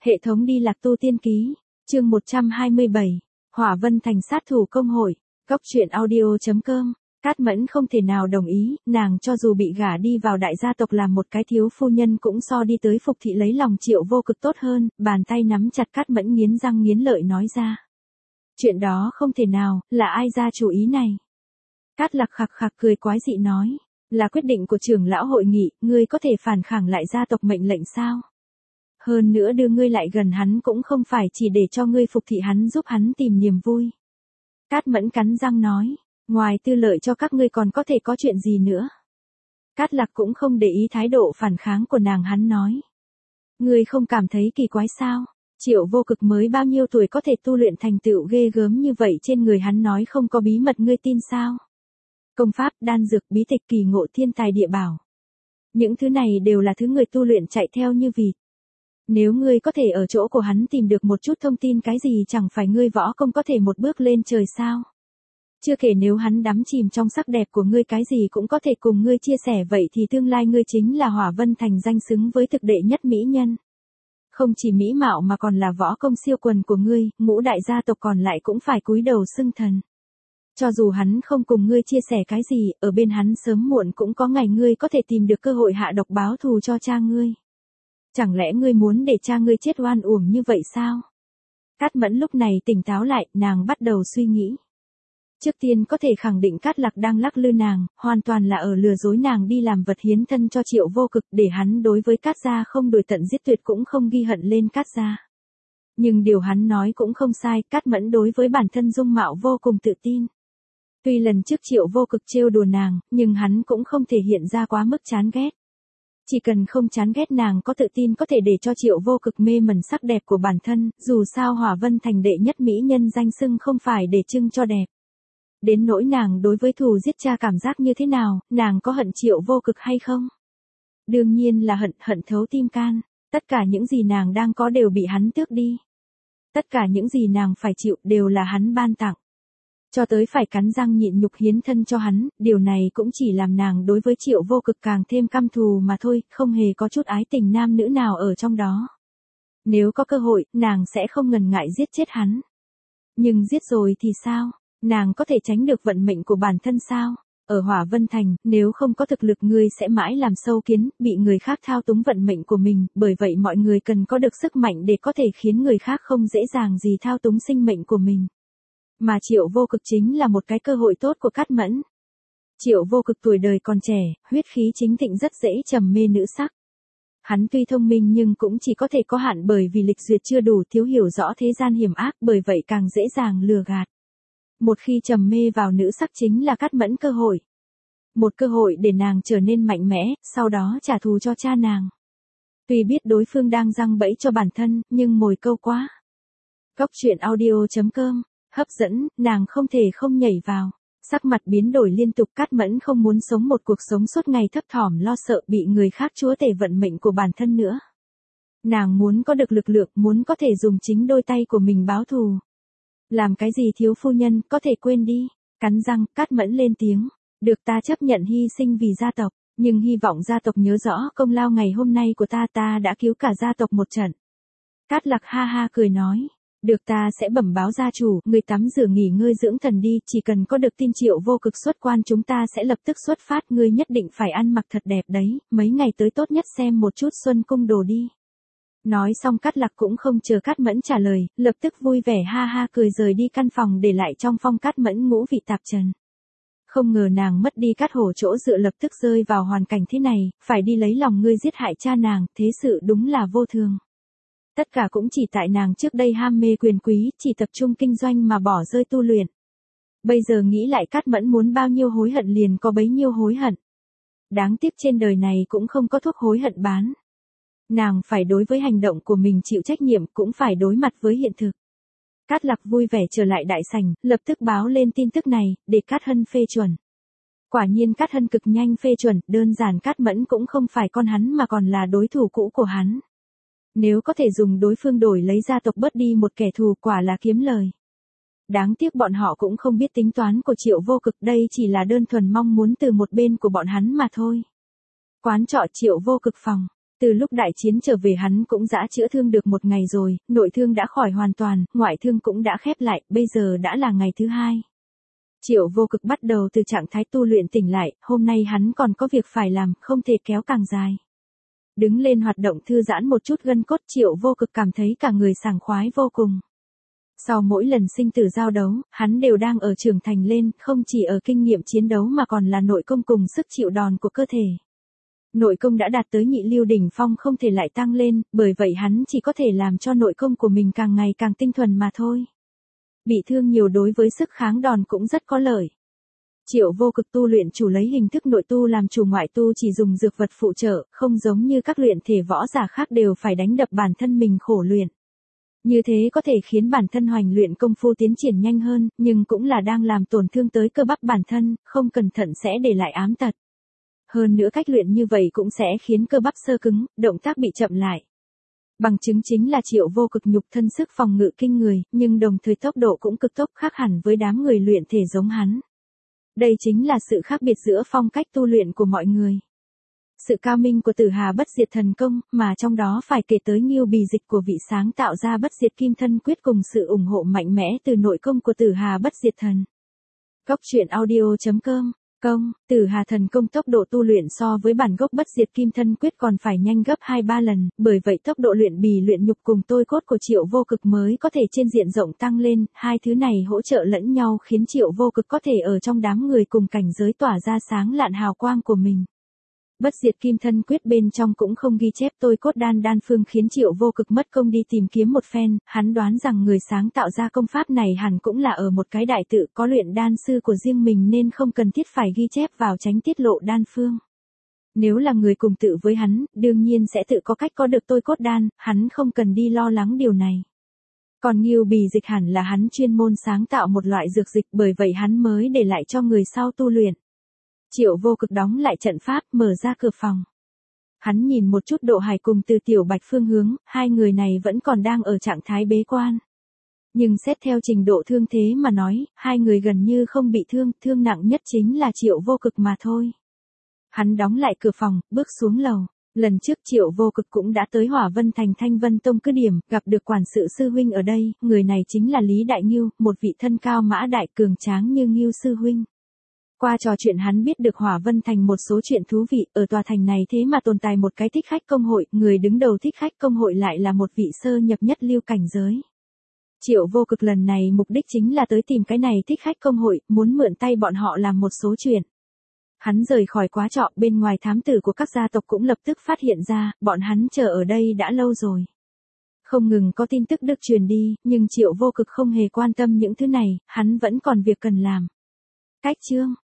Hệ thống đi lạc tu tiên ký, chương 127, Hỏa Vân Thành sát thủ công hội, Cóc truyện audio.com. Cát Mẫn không thể nào đồng ý, nàng cho dù bị gả đi vào đại gia tộc làm một cái thiếu phu nhân cũng so đi tới Phục thị lấy lòng Triệu Vô Cực tốt hơn, bàn tay nắm chặt Cát Mẫn nghiến răng nghiến lợi nói ra. Chuyện đó không thể nào, là ai ra chủ ý này? Cát Lạc khặc khặc cười quái dị nói, là quyết định của trưởng lão hội nghị, ngươi có thể phản kháng lại gia tộc mệnh lệnh sao? Hơn nữa đưa ngươi lại gần hắn cũng không phải chỉ để cho ngươi phục thị hắn giúp hắn tìm niềm vui. Cát Mẫn cắn răng nói, ngoài tư lợi cho các ngươi còn có thể có chuyện gì nữa? Cát Lạc cũng không để ý thái độ phản kháng của nàng, hắn nói. Ngươi không cảm thấy kỳ quái sao? Triệu Vô Cực mới bao nhiêu tuổi có thể tu luyện thành tựu ghê gớm như vậy, trên người hắn nói không có bí mật ngươi tin sao? Công pháp, đan dược, bí tịch, kỳ ngộ, thiên tài địa bảo. Những thứ này đều là thứ người tu luyện chạy theo như vịt. Nếu ngươi có thể ở chỗ của hắn tìm được một chút thông tin cái gì, chẳng phải ngươi võ công có thể một bước lên trời sao? Chưa kể nếu hắn đắm chìm trong sắc đẹp của ngươi cái gì cũng có thể cùng ngươi chia sẻ, vậy thì tương lai ngươi chính là Hỏa Vân Thành danh xứng với thực đệ nhất mỹ nhân. Không chỉ mỹ mạo mà còn là võ công siêu quần của ngươi, ngũ đại gia tộc còn lại cũng phải cúi đầu xưng thần. Cho dù hắn không cùng ngươi chia sẻ cái gì, ở bên hắn sớm muộn cũng có ngày ngươi có thể tìm được cơ hội hạ độc báo thù cho cha ngươi. Chẳng lẽ ngươi muốn để cha ngươi chết oan uổng như vậy sao? Cát Mẫn lúc này tỉnh táo lại, nàng bắt đầu suy nghĩ. Trước tiên có thể khẳng định Cát Lạc đang lắc lư nàng, hoàn toàn là ở lừa dối nàng đi làm vật hiến thân cho Triệu Vô Cực, để hắn đối với Cát gia không đuổi tận giết tuyệt cũng không ghi hận lên Cát gia. Nhưng điều hắn nói cũng không sai, Cát Mẫn đối với bản thân dung mạo vô cùng tự tin. Tuy lần trước Triệu Vô Cực trêu đùa nàng, nhưng hắn cũng không thể hiện ra quá mức chán ghét. Chỉ cần không chán ghét, nàng có tự tin có thể để cho Triệu Vô Cực mê mẩn sắc đẹp của bản thân, dù sao Hỏa Vân Thành đệ nhất mỹ nhân danh xưng không phải để trưng cho đẹp. Đến nỗi nàng đối với thù giết cha cảm giác như thế nào, nàng có hận Triệu Vô Cực hay không? Đương nhiên là hận thấu tim can, tất cả những gì nàng đang có đều bị hắn tước đi. Tất cả những gì nàng phải chịu đều là hắn ban tặng. Cho tới phải cắn răng nhịn nhục hiến thân cho hắn, điều này cũng chỉ làm nàng đối với Triệu Vô Cực càng thêm căm thù mà thôi, không hề có chút ái tình nam nữ nào ở trong đó. Nếu có cơ hội, nàng sẽ không ngần ngại giết chết hắn. Nhưng giết rồi thì sao? Nàng có thể tránh được vận mệnh của bản thân sao? Ở Hỏa Vân Thành, nếu không có thực lực ngươi sẽ mãi làm sâu kiến, bị người khác thao túng vận mệnh của mình, bởi vậy mọi người cần có được sức mạnh để có thể khiến người khác không dễ dàng gì thao túng sinh mệnh của mình. Mà Triệu Vô Cực chính là một cái cơ hội tốt của Cát Mẫn. Triệu Vô Cực tuổi đời còn trẻ, huyết khí chính thịnh, rất dễ trầm mê nữ sắc. Hắn tuy thông minh nhưng cũng chỉ có thể có hạn, bởi vì lịch duyệt chưa đủ, thiếu hiểu rõ thế gian hiểm ác, bởi vậy càng dễ dàng lừa gạt. Một khi trầm mê vào nữ sắc chính là Cát Mẫn cơ hội. Một cơ hội để nàng trở nên mạnh mẽ, sau đó trả thù cho cha nàng. Tuy biết đối phương đang giăng bẫy cho bản thân, nhưng mồi câu quá. Cóc truyện audio.com. Hấp dẫn, nàng không thể không nhảy vào. Sắc mặt biến đổi liên tục, Cát Mẫn không muốn sống một cuộc sống suốt ngày thấp thỏm lo sợ bị người khác chúa tể vận mệnh của bản thân nữa. Nàng muốn có được lực lượng, muốn có thể dùng chính đôi tay của mình báo thù. Làm cái gì thiếu phu nhân, có thể quên đi. Cắn răng, Cát Mẫn lên tiếng. Được, ta chấp nhận hy sinh vì gia tộc, nhưng hy vọng gia tộc nhớ rõ công lao ngày hôm nay của ta đã cứu cả gia tộc một trận. Cát Lạc ha ha cười nói. Được, ta sẽ bẩm báo gia chủ, người tắm rửa nghỉ ngơi dưỡng thần đi, chỉ cần có được tin Triệu Vô Cực xuất quan chúng ta sẽ lập tức xuất phát, ngươi nhất định phải ăn mặc thật đẹp đấy, mấy ngày tới tốt nhất xem một chút Xuân Cung đồ đi. Nói xong Cát Lạc cũng không chờ Cát Mẫn trả lời, lập tức vui vẻ ha ha cười rời đi căn phòng, để lại trong phòng Cát Mẫn ngũ vị tạp trần. Không ngờ nàng mất đi Cát Hổ chỗ dựa, lập tức rơi vào hoàn cảnh thế này, phải đi lấy lòng ngươi giết hại cha nàng, thế sự đúng là vô thường. Tất cả cũng chỉ tại nàng trước đây ham mê quyền quý, chỉ tập trung kinh doanh mà bỏ rơi tu luyện. Bây giờ nghĩ lại, Cát Mẫn muốn bao nhiêu hối hận liền có bấy nhiêu hối hận. Đáng tiếc trên đời này cũng không có thuốc hối hận bán. Nàng phải đối với hành động của mình chịu trách nhiệm, cũng phải đối mặt với hiện thực. Cát Lạc vui vẻ trở lại đại sảnh, lập tức báo lên tin tức này, để Cát Hân phê chuẩn. Quả nhiên Cát Hân cực nhanh phê chuẩn, đơn giản Cát Mẫn cũng không phải con hắn mà còn là đối thủ cũ của hắn. Nếu có thể dùng đối phương đổi lấy gia tộc bớt đi một kẻ thù, quả là kiếm lời. Đáng tiếc bọn họ cũng không biết tính toán của Triệu Vô Cực, đây chỉ là đơn thuần mong muốn từ một bên của bọn hắn mà thôi. Quán trọ Triệu Vô Cực phòng. Từ lúc đại chiến trở về hắn cũng đã chữa thương được một ngày rồi, nội thương đã khỏi hoàn toàn, ngoại thương cũng đã khép lại, bây giờ đã là ngày thứ hai. Triệu Vô Cực bắt đầu từ trạng thái tu luyện tỉnh lại, hôm nay hắn còn có việc phải làm, không thể kéo càng dài. Đứng lên hoạt động thư giãn một chút gân cốt, Triệu Vô Cực cảm thấy cả người sảng khoái vô cùng. Sau mỗi lần sinh tử giao đấu, hắn đều đang ở trưởng thành lên, không chỉ ở kinh nghiệm chiến đấu mà còn là nội công cùng sức chịu đòn của cơ thể. Nội công đã đạt tới nhị lưu đỉnh phong không thể lại tăng lên, bởi vậy hắn chỉ có thể làm cho nội công của mình càng ngày càng tinh thuần mà thôi. Bị thương nhiều đối với sức kháng đòn cũng rất có lợi. Triệu Vô Cực tu luyện chủ lấy hình thức nội tu làm chủ, ngoại tu chỉ dùng dược vật phụ trợ, không giống như các luyện thể võ giả khác đều phải đánh đập bản thân mình khổ luyện. Như thế có thể khiến bản thân hoành luyện công phu tiến triển nhanh hơn, nhưng cũng là đang làm tổn thương tới cơ bắp bản thân, không cẩn thận sẽ để lại ám tật. Hơn nữa cách luyện như vậy cũng sẽ khiến cơ bắp xơ cứng, động tác bị chậm lại. Bằng chứng chính là Triệu Vô Cực nhục thân sức phòng ngự kinh người, nhưng đồng thời tốc độ cũng cực tốc, khác hẳn với đám người luyện thể giống hắn. Đây chính là sự khác biệt giữa phong cách tu luyện của mọi người. Sự cao minh của Tử Hà Bất Diệt Thần Công, mà trong đó phải kể tới Ngưu Bì Dịch của vị sáng tạo ra Bất Diệt Kim Thân Quyết cùng sự ủng hộ mạnh mẽ từ nội công của Tử Hà Bất Diệt Thần. Góc truyện audio.com Tử Hà Thần Công tốc độ tu luyện so với bản gốc Bất Diệt Kim Thân Quyết còn phải nhanh gấp 2-3 lần, bởi vậy tốc độ luyện bì luyện nhục cùng tôi cốt của Triệu Vô Cực mới có thể trên diện rộng tăng lên, hai thứ này hỗ trợ lẫn nhau khiến Triệu Vô Cực có thể ở trong đám người cùng cảnh giới tỏa ra sáng lạn hào quang của mình. Bất Diệt Kim Thân Quyết bên trong cũng không ghi chép tôi cốt đan phương khiến Triệu Vô Cực mất công đi tìm kiếm một phen, hắn đoán rằng người sáng tạo ra công pháp này hẳn cũng là ở một cái đại tự có luyện đan sư của riêng mình nên không cần thiết phải ghi chép vào tránh tiết lộ đan phương. Nếu là người cùng tự với hắn, đương nhiên sẽ tự có cách có được tôi cốt đan, hắn không cần đi lo lắng điều này. Còn Ngưu Bì Dịch hẳn là hắn chuyên môn sáng tạo một loại dược dịch, bởi vậy hắn mới để lại cho người sau tu luyện. Triệu Vô Cực đóng lại trận pháp, mở ra cửa phòng. Hắn nhìn một chút Độ Hải cùng Từ Tiểu Bạch phương hướng, hai người này vẫn còn đang ở trạng thái bế quan. Nhưng xét theo trình độ thương thế mà nói, hai người gần như không bị thương nặng nhất chính là Triệu Vô Cực mà thôi. Hắn đóng lại cửa phòng, bước xuống lầu. Lần trước Triệu Vô Cực cũng đã tới Hỏa Vân Thành Thanh Vân Tông cứ điểm, gặp được quản sự sư huynh ở đây, người này chính là Lý Đại Ngưu, một vị thân cao mã đại cường tráng như Ngưu sư huynh. Qua trò chuyện hắn biết được Hỏa Vân Thành một số chuyện thú vị, ở tòa thành này thế mà tồn tại một cái thích khách công hội, người đứng đầu thích khách công hội lại là một vị sơ nhập nhất lưu cảnh giới. Triệu Vô Cực lần này mục đích chính là tới tìm cái này thích khách công hội, muốn mượn tay bọn họ làm một số chuyện. Hắn rời khỏi quá trọ, bên ngoài thám tử của các gia tộc cũng lập tức phát hiện ra, bọn hắn chờ ở đây đã lâu rồi. Không ngừng có tin tức được truyền đi, nhưng Triệu Vô Cực không hề quan tâm những thứ này, hắn vẫn còn việc cần làm. Cách chương